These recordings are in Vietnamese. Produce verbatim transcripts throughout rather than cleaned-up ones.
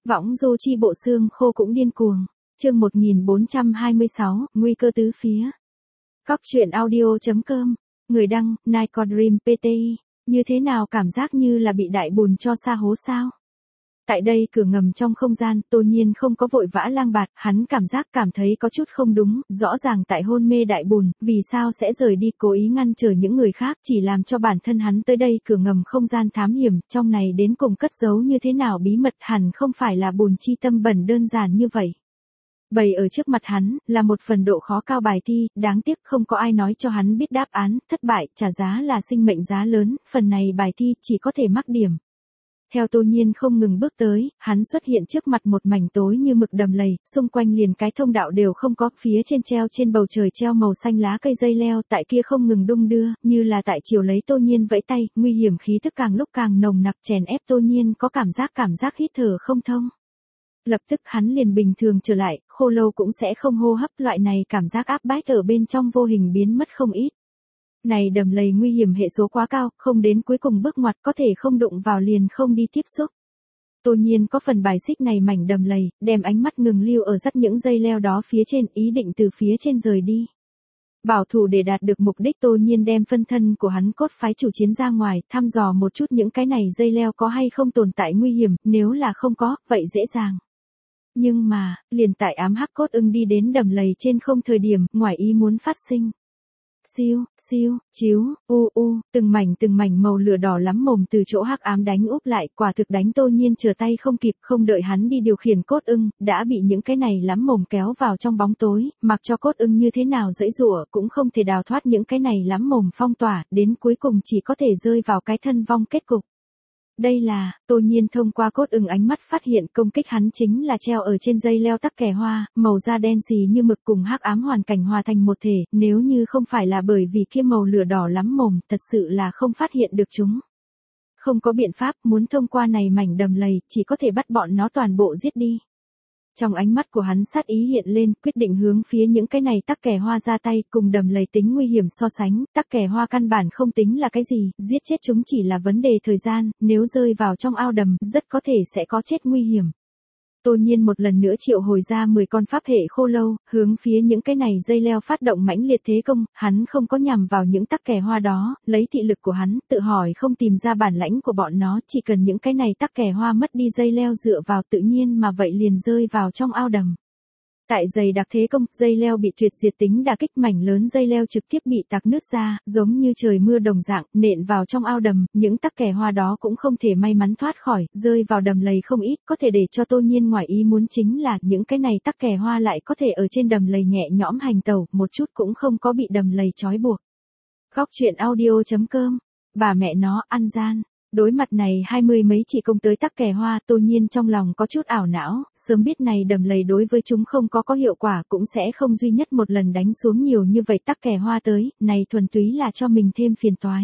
Võng du chi bộ xương khô cũng điên cuồng. Chương một nghìn bốn trăm hai mươi sáu, nguy cơ tứ phía. Cóc truyện audio chấm com. Người đăng, Nicodream pê tê i. Như thế nào cảm giác như là bị đại bùn cho sa hố sao? Tại đây cửa ngầm trong không gian, Tô Nhiên không có vội vã lang bạt, hắn cảm giác cảm thấy có chút không đúng, rõ ràng tại hôn mê đại bùn, vì sao sẽ rời đi cố ý ngăn trở những người khác, chỉ làm cho bản thân hắn tới đây cửa ngầm không gian thám hiểm, trong này đến cùng cất giấu như thế nào bí mật hẳn không phải là bùn chi tâm bẩn đơn giản như vậy. Bày ở trước mặt hắn, là một phần độ khó cao bài thi, đáng tiếc không có ai nói cho hắn biết đáp án, thất bại, trả giá là sinh mệnh giá lớn, phần này bài thi chỉ có thể mắc điểm. Theo Tô Nhiên không ngừng bước tới, hắn xuất hiện trước mặt một mảnh tối như mực đầm lầy, xung quanh liền cái thông đạo đều không có, phía trên treo trên bầu trời treo màu xanh lá cây dây leo, tại kia không ngừng đung đưa, như là tại chiều lấy Tô Nhiên vẫy tay, nguy hiểm khí tức càng lúc càng nồng nặc chèn ép Tô Nhiên có cảm giác cảm giác hít thở không thông. Lập tức hắn liền bình thường trở lại, khô lâu cũng sẽ không hô hấp, loại này cảm giác áp bách ở bên trong vô hình biến mất không ít. Này đầm lầy nguy hiểm hệ số quá cao, không đến cuối cùng bước ngoặt có thể không đụng vào liền không đi tiếp xúc. Tô Nhiên có phần bài xích này mảnh đầm lầy, đem ánh mắt ngừng lưu ở dắt những dây leo đó phía trên, ý định từ phía trên rời đi. Bảo thủ để đạt được mục đích, Tô Nhiên đem phân thân của hắn cốt phái chủ chiến ra ngoài, thăm dò một chút những cái này dây leo có hay không tồn tại nguy hiểm, nếu là không có, vậy dễ dàng. Nhưng mà, liền tại ám hắc cốt ưng đi đến đầm lầy trên không thời điểm, ngoài ý muốn phát sinh. Siêu, siêu, chiếu, u u, từng mảnh từng mảnh màu lửa đỏ lắm mồm từ chỗ hắc ám đánh úp lại, quả thực đánh Tô Nhiên trở tay không kịp, không đợi hắn đi điều khiển cốt ưng, đã bị những cái này lắm mồm kéo vào trong bóng tối, mặc cho cốt ưng như thế nào giãy giụa cũng không thể đào thoát những cái này lắm mồm phong tỏa, đến cuối cùng chỉ có thể rơi vào cái thân vong kết cục. Đây là, Tô Nhiên thông qua cốt ưng ánh mắt phát hiện công kích hắn chính là treo ở trên dây leo tắc kè hoa, màu da đen xì như mực cùng hắc ám hoàn cảnh hòa thành một thể, nếu như không phải là bởi vì kia màu lửa đỏ lắm mồm, thật sự là không phát hiện được chúng. Không có biện pháp, muốn thông qua này mảnh đầm lầy, chỉ có thể bắt bọn nó toàn bộ giết đi. Trong ánh mắt của hắn sát ý hiện lên, quyết định hướng phía những cái này tắc kè hoa ra tay, cùng đầm lầy tính nguy hiểm so sánh, tắc kè hoa căn bản không tính là cái gì, giết chết chúng chỉ là vấn đề thời gian, nếu rơi vào trong ao đầm, rất có thể sẽ có chết nguy hiểm. Tô Nhiên một lần nữa triệu hồi ra mười con pháp hệ khô lâu, hướng phía những cái này dây leo phát động mãnh liệt thế công, hắn không có nhằm vào những tắc kè hoa đó, lấy thị lực của hắn, tự hỏi không tìm ra bản lãnh của bọn nó, chỉ cần những cái này tắc kè hoa mất đi dây leo dựa vào tự nhiên mà vậy liền rơi vào trong ao đầm. Tại dày đặc thế công, dây leo bị tuyệt diệt tính đả kích, mảnh lớn dây leo trực tiếp bị tạc nứt ra, giống như trời mưa đồng dạng, nện vào trong ao đầm, những tắc kè hoa đó cũng không thể may mắn thoát khỏi, rơi vào đầm lầy không ít, có thể để cho Tô Nhiên ngoài ý muốn chính là, những cái này tắc kè hoa lại có thể ở trên đầm lầy nhẹ nhõm hành tẩu, một chút cũng không có bị đầm lầy trói buộc. Góc truyện audio chấm com, bà mẹ nó, ăn gian. Đối mặt này hai mươi mấy chỉ công tới tắc kè hoa, Tô Nhiên trong lòng có chút ảo não, sớm biết này đầm lầy đối với chúng không có có hiệu quả cũng sẽ không duy nhất một lần đánh xuống nhiều như vậy tắc kè hoa tới, này thuần túy là cho mình thêm phiền toái.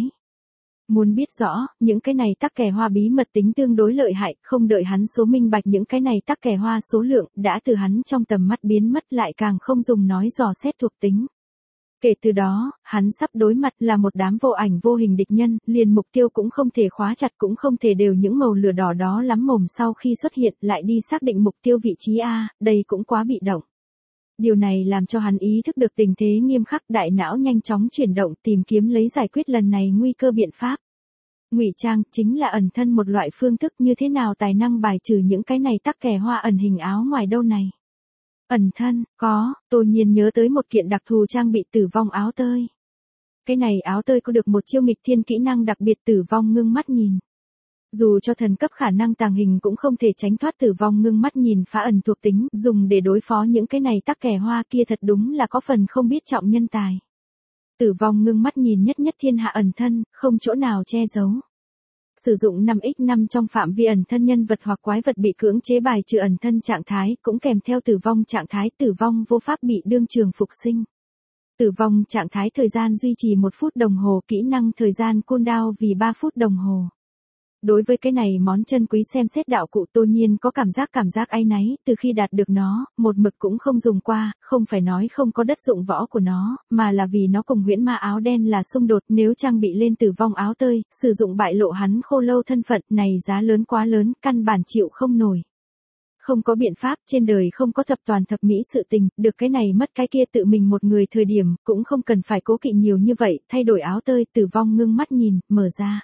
Muốn biết rõ, những cái này tắc kè hoa bí mật tính tương đối lợi hại, không đợi hắn số minh bạch những cái này tắc kè hoa số lượng, đã từ hắn trong tầm mắt biến mất lại càng không dùng nói dò xét thuộc tính. Kể từ đó, hắn sắp đối mặt là một đám vô ảnh vô hình địch nhân, liền mục tiêu cũng không thể khóa chặt cũng không thể đều những màu lửa đỏ đó lắm mồm sau khi xuất hiện lại đi xác định mục tiêu vị trí A, đây cũng quá bị động. Điều này làm cho hắn ý thức được tình thế nghiêm khắc, đại não nhanh chóng chuyển động tìm kiếm lấy giải quyết lần này nguy cơ biện pháp. Ngụy trang chính là ẩn thân một loại phương thức, như thế nào tài năng bài trừ những cái này tắc kè hoa ẩn hình áo ngoài đâu này. Ẩn thân, có, Tô Nhiên nhớ tới một kiện đặc thù trang bị tử vong áo tơi. Cái này áo tơi có được một chiêu nghịch thiên kỹ năng đặc biệt tử vong ngưng mắt nhìn. Dù cho thần cấp khả năng tàng hình cũng không thể tránh thoát tử vong ngưng mắt nhìn phá ẩn thuộc tính, dùng để đối phó những cái này tắc kè hoa kia thật đúng là có phần không biết trọng nhân tài. Tử vong ngưng mắt nhìn nhất nhất thiên hạ ẩn thân, không chỗ nào che giấu. Sử dụng năm nhân năm trong phạm vi ẩn thân nhân vật hoặc quái vật bị cưỡng chế bài trừ ẩn thân trạng thái, cũng kèm theo tử vong trạng thái, tử vong vô pháp bị đương trường phục sinh. Tử vong trạng thái thời gian duy trì một phút đồng hồ, kỹ năng thời gian cooldown vì ba phút đồng hồ. Đối với cái này món chân quý xem xét đạo cụ, Tô Nhiên có cảm giác cảm giác áy náy, từ khi đạt được nó, một mực cũng không dùng qua, không phải nói không có đất dụng võ của nó, mà là vì nó cùng huyễn ma áo đen là xung đột, nếu trang bị lên tử vong áo tơi, sử dụng bại lộ hắn khô lâu thân phận, này giá lớn quá lớn, căn bản chịu không nổi. Không có biện pháp, trên đời không có thập toàn thập mỹ sự tình, được cái này mất cái kia tự mình một người thời điểm, cũng không cần phải cố kỵ nhiều như vậy, thay đổi áo tơi, Tử Vong ngưng mắt nhìn, mở ra.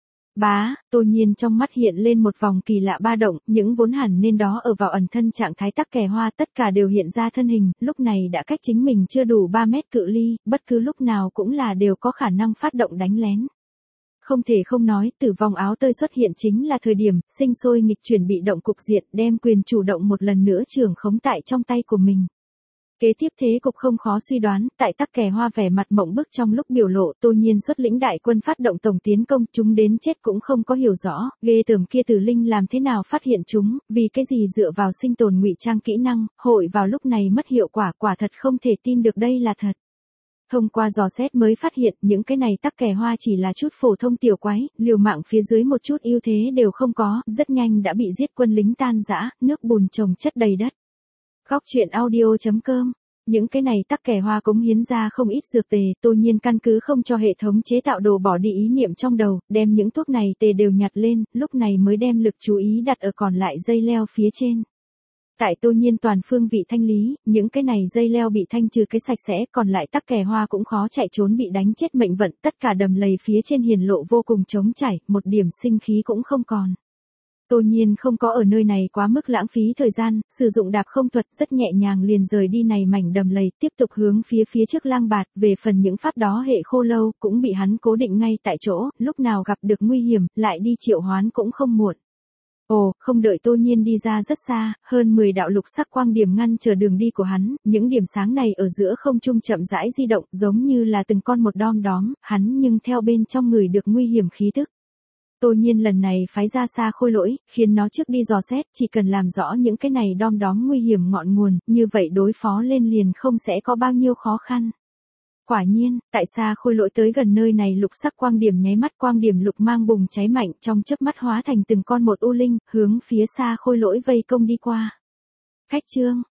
Bá, Tô Nhiên trong mắt hiện lên một vòng kỳ lạ ba động, những vốn hẳn nên đó ở vào ẩn thân trạng thái tắc kè hoa tất cả đều hiện ra thân hình, lúc này đã cách chính mình chưa đủ ba mét cự ly, bất cứ lúc nào cũng là đều có khả năng phát động đánh lén. Không thể không nói, Tử Vong áo tơi xuất hiện chính là thời điểm, sinh sôi nghịch chuyển bị động cục diện, đem quyền chủ động một lần nữa trưởng khống tại trong tay của mình. Kế tiếp thế cục không khó suy đoán, tại tắc kè hoa vẻ mặt mộng bức trong lúc biểu lộ, Tô Nhiên xuất lĩnh đại quân phát động tổng tiến công, chúng đến chết cũng không có hiểu rõ, ghê tởm kia Tử Linh làm thế nào phát hiện chúng, vì cái gì dựa vào sinh tồn ngụy trang kỹ năng, hội vào lúc này mất hiệu quả, quả thật không thể tin được đây là thật. Thông qua dò xét mới phát hiện những cái này tắc kè hoa chỉ là chút phổ thông tiểu quái, liều mạng phía dưới một chút ưu thế đều không có, rất nhanh đã bị giết quân lính tan rã, nước bùn chồng chất đầy đất. Góc truyện audio chấm com. Những cái này tắc kè hoa cống hiến ra không ít dược tề, Tô Nhiên căn cứ không cho hệ thống chế tạo đồ bỏ đi ý niệm trong đầu, đem những thuốc này tề đều nhặt lên, lúc này mới đem lực chú ý đặt ở còn lại dây leo phía trên. Tại Tô Nhiên toàn phương vị thanh lý, những cái này dây leo bị thanh trừ cái sạch sẽ, còn lại tắc kè hoa cũng khó chạy trốn bị đánh chết mệnh vận, tất cả đầm lầy phía trên hiển lộ vô cùng trống trải, một điểm sinh khí cũng không còn. Tô Nhiên không có ở nơi này quá mức lãng phí thời gian, sử dụng đạp không thuật rất nhẹ nhàng liền rời đi này mảnh đầm lầy, tiếp tục hướng phía phía trước lang bạt, về phần những pháp đó hệ khô lâu, cũng bị hắn cố định ngay tại chỗ, lúc nào gặp được nguy hiểm, lại đi triệu hoán cũng không muộn. Ồ, không đợi Tô Nhiên đi ra rất xa, hơn mười đạo lục sắc quang điểm ngăn chờ đường đi của hắn, những điểm sáng này ở giữa không trung chậm rãi di động, giống như là từng con một đom đóm, hắn nhưng theo bên trong người được nguy hiểm khí tức. Tô Nhiên lần này phái ra xa khôi lỗi, khiến nó trước đi dò xét, chỉ cần làm rõ những cái này đom đóm nguy hiểm ngọn nguồn, như vậy đối phó lên liền không sẽ có bao nhiêu khó khăn. Quả nhiên, tại xa khôi lỗi tới gần nơi này lục sắc quang điểm nháy mắt quang điểm lục mang bùng cháy mạnh trong chớp mắt hóa thành từng con một u linh, hướng phía xa khôi lỗi vây công đi qua. Khách chương,